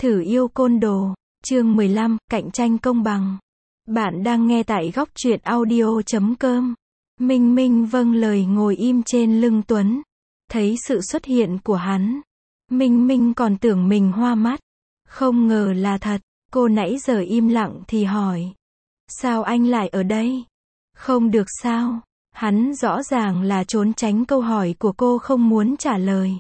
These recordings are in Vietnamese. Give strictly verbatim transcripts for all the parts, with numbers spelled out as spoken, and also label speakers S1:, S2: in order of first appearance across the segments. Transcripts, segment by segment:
S1: Thử yêu côn đồ, chương mười lăm, cạnh tranh công bằng. Bạn đang nghe tại góc truyện audio chấm com. Minh Minh vâng lời ngồi im trên lưng Tuấn. Thấy sự xuất hiện của hắn, Minh Minh còn tưởng mình hoa mắt. Không ngờ là thật, cô nãy giờ im lặng thì hỏi. Sao anh lại ở đây? Không được sao? Hắn rõ ràng là trốn tránh câu hỏi của cô, không muốn trả lời.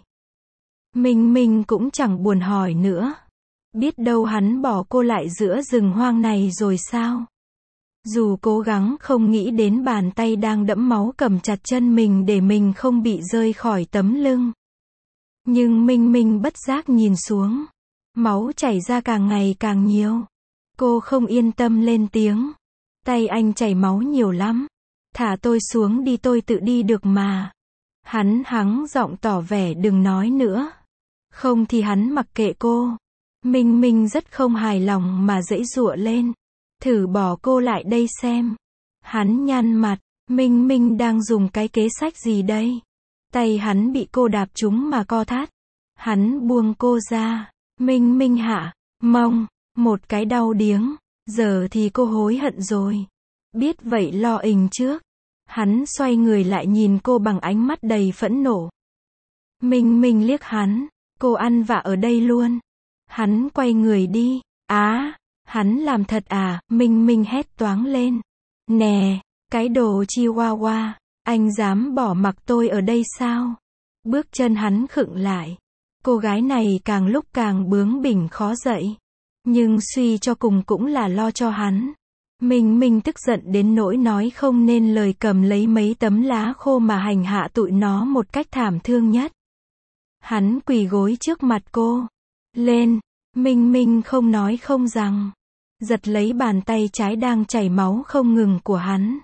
S1: Minh Minh cũng chẳng buồn hỏi nữa. Biết đâu hắn bỏ cô lại giữa rừng hoang này rồi sao? Dù cố gắng không nghĩ đến bàn tay đang đẫm máu cầm chặt chân mình để mình không bị rơi khỏi tấm lưng. Nhưng Minh Minh bất giác nhìn xuống. Máu chảy ra càng ngày càng nhiều. Cô không yên tâm lên tiếng. Tay anh chảy máu nhiều lắm. Thả tôi xuống đi, tôi tự đi được mà. Hắn hắng giọng tỏ vẻ đừng nói nữa. Không thì hắn mặc kệ cô. Minh Minh rất không hài lòng mà giãy giụa lên. Thử bỏ cô lại đây xem. Hắn nhăn mặt. Minh Minh đang dùng cái kế sách gì đây? Tay hắn bị cô đạp trúng mà co thắt. Hắn buông cô ra. Minh Minh hạ mông. Một cái đau điếng. Giờ thì cô hối hận rồi. Biết vậy lo ình trước. Hắn xoay người lại nhìn cô bằng ánh mắt đầy phẫn nộ. Minh Minh liếc hắn. Cô ăn vạ ở đây luôn. Hắn quay người đi. Á, hắn làm thật à? Minh Minh hét toáng lên. Nè, cái đồ chihuahua, anh dám bỏ mặc tôi ở đây sao? Bước chân hắn khựng lại. Cô gái này càng lúc càng bướng bỉnh khó dậy. Nhưng suy cho cùng cũng là lo cho hắn. Minh Minh tức giận đến nỗi nói không nên lời, cầm lấy mấy tấm lá khô mà hành hạ tụi nó một cách thảm thương nhất. Hắn quỳ gối trước mặt cô. Lên, Minh Minh không nói không rằng. Giật lấy bàn tay trái đang chảy máu không ngừng của hắn.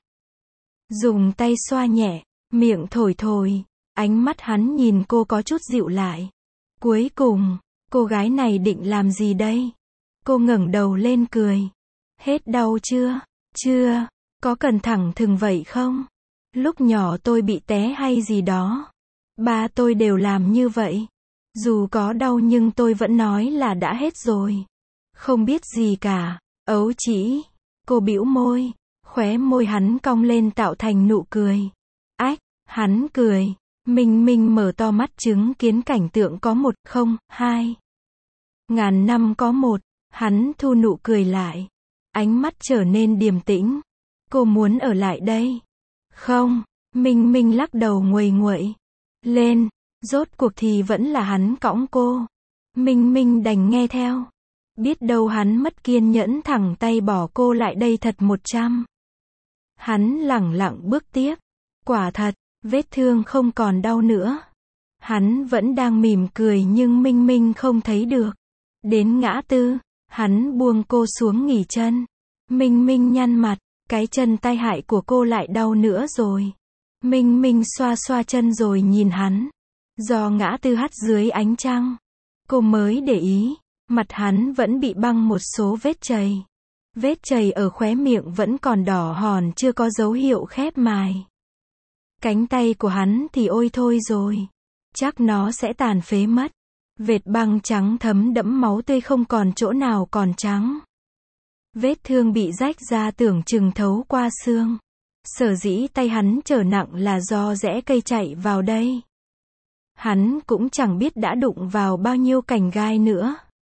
S1: Dùng tay xoa nhẹ, miệng thổi thổi. Ánh mắt hắn nhìn cô có chút dịu lại. Cuối cùng, cô gái này định làm gì đây? Cô ngẩng đầu lên cười. Hết đau chưa? Chưa. Có cần thẳng thừng vậy không? Lúc nhỏ tôi bị té hay gì đó. Ba tôi đều làm như vậy. Dù có đau nhưng tôi vẫn nói là đã hết rồi. Không biết gì cả. Ấu chỉ. Cô bĩu môi. Khóe môi hắn cong lên tạo thành nụ cười. Ách, hắn cười. Minh Minh mở to mắt chứng kiến cảnh tượng có một, không, hai. Ngàn năm có một. Hắn thu nụ cười lại. Ánh mắt trở nên điềm tĩnh. Cô muốn ở lại đây. Không. Minh Minh lắc đầu nguầy nguậy. Lên. Rốt cuộc thì vẫn là hắn cõng cô. Minh Minh đành nghe theo. Biết đâu hắn mất kiên nhẫn thẳng tay bỏ cô lại đây thật một trăm. Hắn lẳng lặng bước tiếp. Quả thật, vết thương không còn đau nữa. Hắn vẫn đang mỉm cười nhưng Minh Minh không thấy được. Đến ngã tư, hắn buông cô xuống nghỉ chân. Minh Minh nhăn mặt, cái chân tai hại của cô lại đau nữa rồi. Minh Minh xoa xoa chân rồi nhìn hắn. Do ngã tư hắt dưới ánh trăng, cô mới để ý, mặt hắn vẫn bị băng một số vết chày. Vết chày ở khóe miệng vẫn còn đỏ hòn, chưa có dấu hiệu khép mài. Cánh tay của hắn thì ôi thôi rồi. Chắc nó sẽ tàn phế mất. Vệt băng trắng thấm đẫm máu tươi, không còn chỗ nào còn trắng. Vết thương bị rách ra tưởng chừng thấu qua xương. Sở dĩ tay hắn trở nặng là do rễ cây chạy vào đây. Hắn cũng chẳng biết đã đụng vào bao nhiêu cành gai nữa.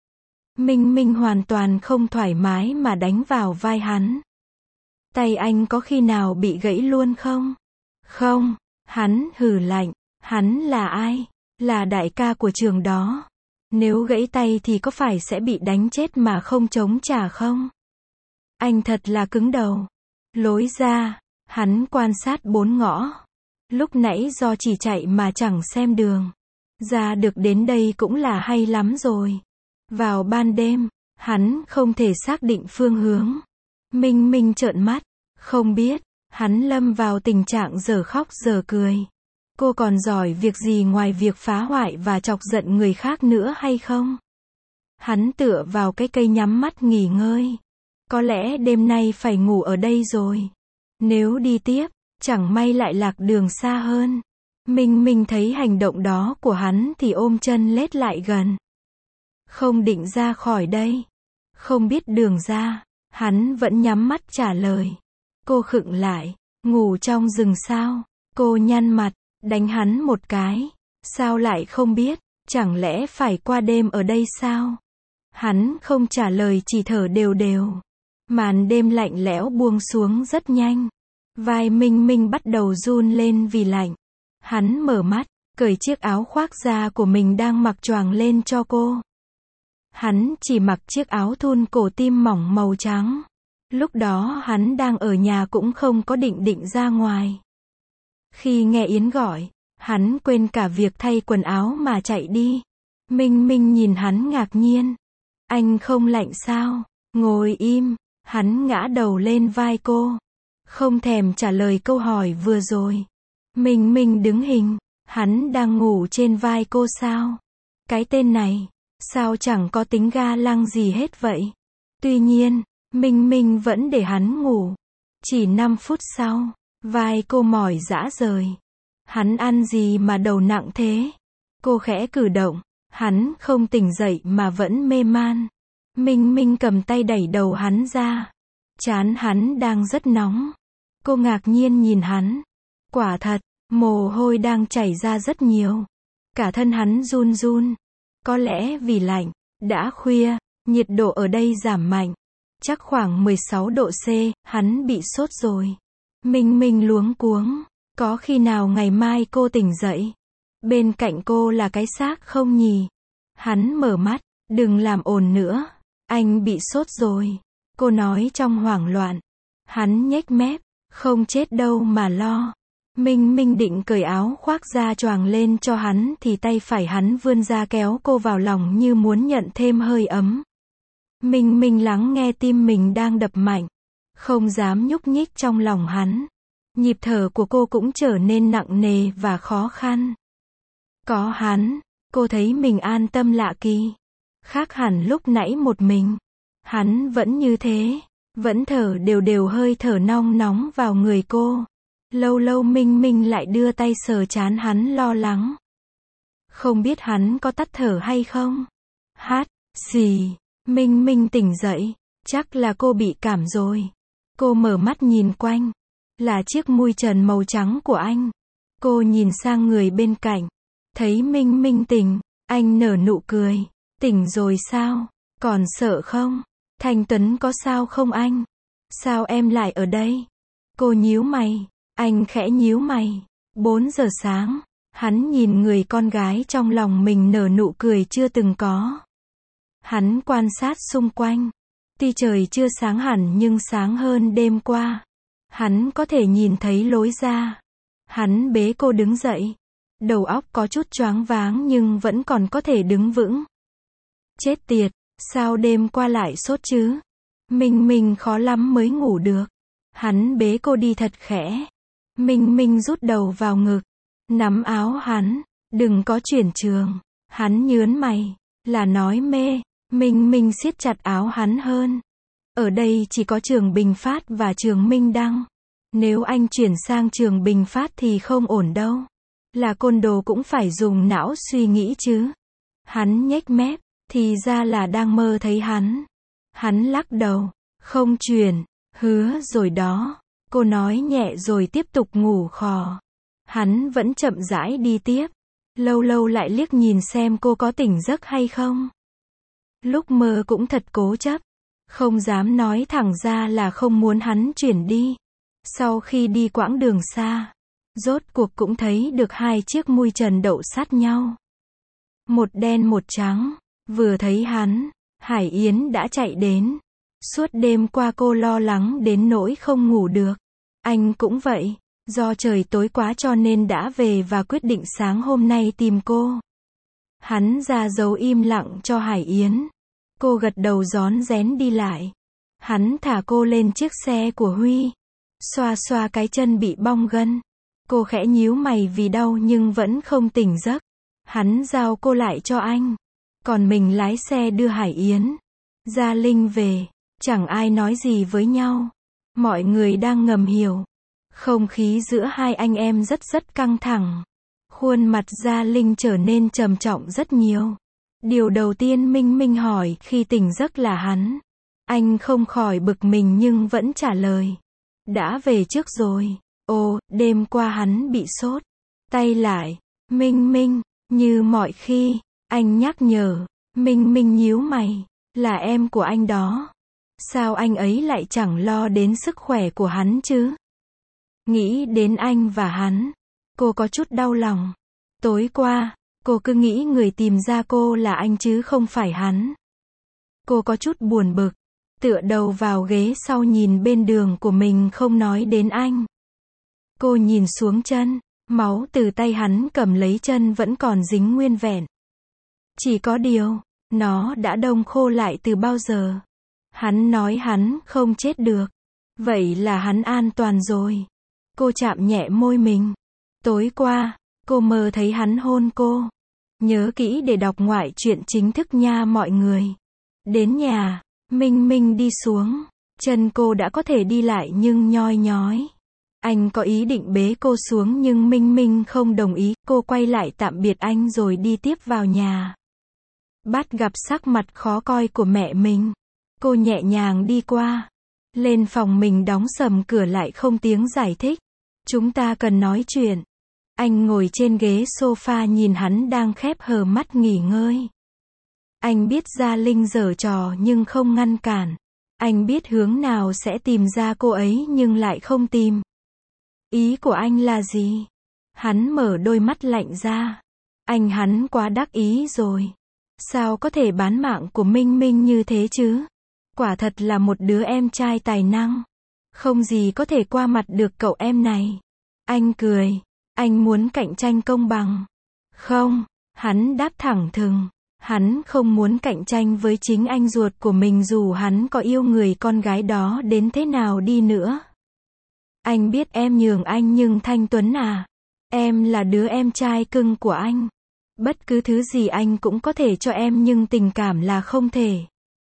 S1: Minh Minh hoàn toàn không thoải mái mà đánh vào vai hắn. Tay anh có khi nào bị gãy luôn không? Không. Hắn hừ lạnh. Hắn là ai? Là đại ca của trường đó. Nếu gãy tay thì có phải sẽ bị đánh chết mà không chống trả không? Anh thật là cứng đầu. Lối ra. Hắn quan sát bốn ngõ. Lúc nãy do chỉ chạy mà chẳng xem đường. Ra được đến đây cũng là hay lắm rồi. Vào ban đêm, hắn không thể xác định phương hướng. Minh Minh trợn mắt. Không biết, hắn lâm vào tình trạng dở khóc dở cười. Cô còn giỏi việc gì ngoài việc phá hoại và chọc giận người khác nữa hay không? Hắn tựa vào cái cây nhắm mắt nghỉ ngơi. Có lẽ đêm nay phải ngủ ở đây rồi. Nếu đi tiếp, chẳng may lại lạc đường xa hơn. Minh Minh thấy hành động đó của hắn thì ôm chân lết lại gần. Không định ra khỏi đây. Không biết đường ra. Hắn vẫn nhắm mắt trả lời. Cô khựng lại. Ngủ trong rừng sao? Cô nhăn mặt, đánh hắn một cái. Sao lại không biết? Chẳng lẽ phải qua đêm ở đây sao? Hắn không trả lời, chỉ thở đều đều. Màn đêm lạnh lẽo buông xuống rất nhanh. Vai Minh Minh bắt đầu run lên vì lạnh. Hắn mở mắt, cởi chiếc áo khoác da của mình đang mặc choàng lên cho cô. Hắn chỉ mặc chiếc áo thun cổ tim mỏng màu trắng. Lúc đó hắn đang ở nhà cũng không có định định ra ngoài. Khi nghe Yến gọi, hắn quên cả việc thay quần áo mà chạy đi. Minh Minh nhìn hắn ngạc nhiên. Anh không lạnh sao? Ngồi im. Hắn ngã đầu lên vai cô. Không thèm trả lời câu hỏi vừa rồi. Minh Minh đứng hình. Hắn đang ngủ trên vai cô sao? Cái tên này, sao chẳng có tính ga lăng gì hết vậy? Tuy nhiên, Minh Minh vẫn để hắn ngủ. Chỉ năm phút sau, vai cô mỏi rã rời. Hắn ăn gì mà đầu nặng thế? Cô khẽ cử động. Hắn không tỉnh dậy mà vẫn mê man. Minh Minh cầm tay đẩy đầu hắn ra. Trán hắn đang rất nóng. Cô ngạc nhiên nhìn hắn. Quả thật, mồ hôi đang chảy ra rất nhiều. Cả thân hắn run run. Có lẽ vì lạnh. Đã khuya, nhiệt độ ở đây giảm mạnh. Chắc khoảng mười sáu độ C, hắn bị sốt rồi. Minh Minh luống cuống. Có khi nào ngày mai cô tỉnh dậy? Bên cạnh cô là cái xác không nhỉ? Hắn mở mắt. Đừng làm ồn nữa. Anh bị sốt rồi. Cô nói trong hoảng loạn. Hắn nhếch mép. Không chết đâu mà lo. Minh Minh định cởi áo khoác da choàng lên cho hắn thì tay phải hắn vươn ra kéo cô vào lòng như muốn nhận thêm hơi ấm. Minh Minh lắng nghe tim mình đang đập mạnh. Không dám nhúc nhích trong lòng hắn. Nhịp thở của cô cũng trở nên nặng nề và khó khăn. Có hắn, cô thấy mình an tâm lạ kỳ. Khác hẳn lúc nãy một mình. Hắn vẫn như thế. Vẫn thở đều đều, hơi thở nong nóng vào người cô. Lâu lâu Minh Minh lại đưa tay sờ trán hắn lo lắng. Không biết hắn có tắt thở hay không? Hát, xì. Minh Minh tỉnh dậy. Chắc là cô bị cảm rồi. Cô mở mắt nhìn quanh. Là chiếc mui trần màu trắng của anh. Cô nhìn sang người bên cạnh. Thấy Minh Minh tỉnh. Anh nở nụ cười. Tỉnh rồi sao? Còn sợ không? Thanh Tuấn có sao không anh? Sao em lại ở đây? Cô nhíu mày. Anh khẽ nhíu mày. bốn giờ sáng. Hắn nhìn người con gái trong lòng mình nở nụ cười chưa từng có. Hắn quan sát xung quanh. Tuy trời chưa sáng hẳn nhưng sáng hơn đêm qua. Hắn có thể nhìn thấy lối ra. Hắn bế cô đứng dậy. Đầu óc có chút choáng váng nhưng vẫn còn có thể đứng vững. Chết tiệt, sao đêm qua lại sốt chứ? Minh Minh khó lắm mới ngủ được. Hắn bế cô đi thật khẽ. Minh Minh rút đầu vào ngực. Nắm áo hắn. Đừng có chuyển trường. Hắn nhớn mày. Là nói mê. Minh Minh siết chặt áo hắn hơn. Ở đây chỉ có trường Bình Phát và trường Minh Đăng. Nếu anh chuyển sang trường Bình Phát thì không ổn đâu. Là côn đồ cũng phải dùng não suy nghĩ chứ. Hắn nhếch mép. Thì ra là đang mơ thấy hắn. Hắn lắc đầu. Không chuyển. Hứa rồi đó. Cô nói nhẹ rồi tiếp tục ngủ khò. Hắn vẫn chậm rãi đi tiếp. Lâu lâu lại liếc nhìn xem cô có tỉnh giấc hay không. Lúc mơ cũng thật cố chấp. Không dám nói thẳng ra là không muốn hắn chuyển đi. Sau khi đi quãng đường xa, rốt cuộc cũng thấy được hai chiếc mui trần đậu sát nhau. Một đen một trắng. Vừa thấy hắn, Hải Yến đã chạy đến. Suốt đêm qua cô lo lắng đến nỗi không ngủ được. Anh cũng vậy. Do trời tối quá cho nên đã về và quyết định sáng hôm nay tìm cô. Hắn ra dấu im lặng cho Hải Yến. Cô gật đầu rón rén đi lại. Hắn thả cô lên chiếc xe của Huy. Xoa xoa cái chân bị bong gân. Cô khẽ nhíu mày vì đau nhưng vẫn không tỉnh giấc. Hắn giao cô lại cho anh. Còn mình lái xe đưa Hải Yến. Gia Linh về. Chẳng ai nói gì với nhau. Mọi người đang ngầm hiểu. Không khí giữa hai anh em rất rất căng thẳng. Khuôn mặt Gia Linh trở nên trầm trọng rất nhiều. Điều đầu tiên Minh Minh hỏi khi tỉnh giấc là hắn. Anh không khỏi bực mình nhưng vẫn trả lời. Đã về trước rồi. Ồ, đêm qua hắn bị sốt. Tay lại. Minh Minh, như mọi khi, anh nhắc nhở. Minh Minh nhíu mày. Là em của anh đó. Sao anh ấy lại chẳng lo đến sức khỏe của hắn chứ? Nghĩ đến anh và hắn, cô có chút đau lòng. Tối qua, cô cứ nghĩ người tìm ra cô là anh chứ không phải hắn. Cô có chút buồn bực, tựa đầu vào ghế sau nhìn bên đường của mình không nói đến anh. Cô nhìn xuống chân, máu từ tay hắn cầm lấy chân vẫn còn dính nguyên vẹn. Chỉ có điều, nó đã đông khô lại từ bao giờ. Hắn nói hắn không chết được. Vậy là hắn an toàn rồi. Cô chạm nhẹ môi mình. Tối qua, cô mơ thấy hắn hôn cô. Nhớ kỹ để đọc ngoại truyện chính thức nha mọi người. Đến nhà, Minh Minh đi xuống. Chân cô đã có thể đi lại nhưng nhoi nhói. Anh có ý định bế cô xuống nhưng Minh Minh không đồng ý. Cô quay lại tạm biệt anh rồi đi tiếp vào nhà. Bắt gặp sắc mặt khó coi của mẹ mình. Cô nhẹ nhàng đi qua. Lên phòng mình đóng sầm cửa lại không tiếng giải thích. Chúng ta cần nói chuyện. Anh ngồi trên ghế sofa nhìn hắn đang khép hờ mắt nghỉ ngơi. Anh biết Gia Linh giở trò nhưng không ngăn cản. Anh biết hướng nào sẽ tìm ra cô ấy nhưng lại không tìm. Ý của anh là gì? Hắn mở đôi mắt lạnh ra. Anh hắn quá đắc ý rồi. Sao có thể bán mạng của Minh Minh như thế chứ? Quả thật là một đứa em trai tài năng. Không gì có thể qua mặt được cậu em này. Anh cười. Anh muốn cạnh tranh công bằng. Không, hắn đáp thẳng thừng. Hắn không muốn cạnh tranh với chính anh ruột của mình dù hắn có yêu người con gái đó đến thế nào đi nữa. Anh biết em nhường anh nhưng Thanh Tuấn à, em là đứa em trai cưng của anh. Bất cứ thứ gì anh cũng có thể cho em nhưng tình cảm là không thể.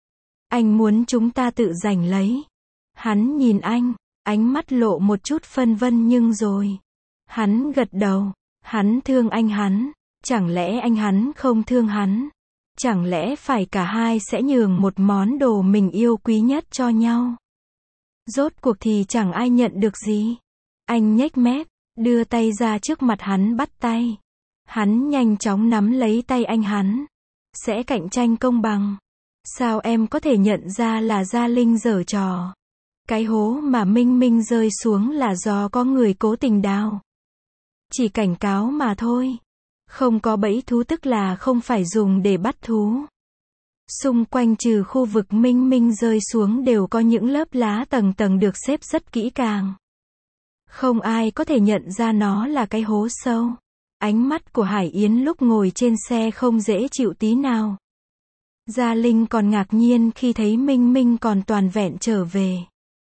S1: Anh muốn chúng ta tự giành lấy. Hắn nhìn anh, ánh mắt lộ một chút phân vân nhưng rồi. Hắn gật đầu. Hắn thương anh hắn. Chẳng lẽ anh hắn không thương hắn? Chẳng lẽ phải cả hai sẽ nhường một món đồ mình yêu quý nhất cho nhau? Rốt cuộc thì chẳng ai nhận được gì. Anh nhếch mép, đưa tay ra trước mặt hắn bắt tay. Hắn nhanh chóng nắm lấy tay anh hắn. Sẽ cạnh tranh công bằng. Sao em có thể nhận ra là Gia Linh giở trò? Cái hố mà Minh Minh rơi xuống là do có người cố tình đào. Chỉ cảnh cáo mà thôi. Không có bẫy thú tức là không phải dùng để bắt thú. Xung quanh trừ khu vực Minh Minh rơi xuống đều có những lớp lá tầng tầng được xếp rất kỹ càng. Không ai có thể nhận ra nó là cái hố sâu. Ánh mắt của Hải Yến lúc ngồi trên xe không dễ chịu tí nào. Gia Linh còn ngạc nhiên khi thấy Minh Minh còn toàn vẹn trở về.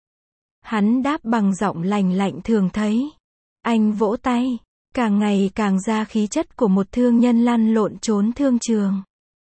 S1: Hắn đáp bằng giọng lành lạnh thường thấy. Anh vỗ tay, càng ngày càng ra khí chất của một thương nhân lăn lộn trốn thương trường.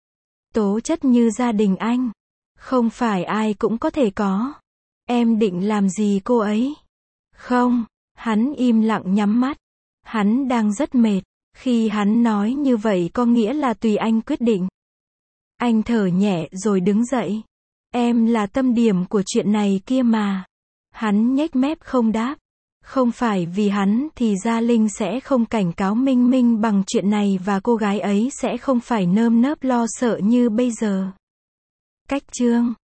S1: Tố chất như gia đình anh, không phải ai cũng có thể có. Em định làm gì cô ấy? Không, hắn im lặng nhắm mắt. Hắn đang rất mệt. Khi hắn nói như vậy có nghĩa là tùy anh quyết định. Anh thở nhẹ rồi đứng dậy. Em là tâm điểm của chuyện này kia mà. Hắn nhếch mép không đáp. Không phải vì hắn thì Gia Linh sẽ không cảnh cáo Minh Minh bằng chuyện này và cô gái ấy sẽ không phải nơm nớp lo sợ như bây giờ. Cách chương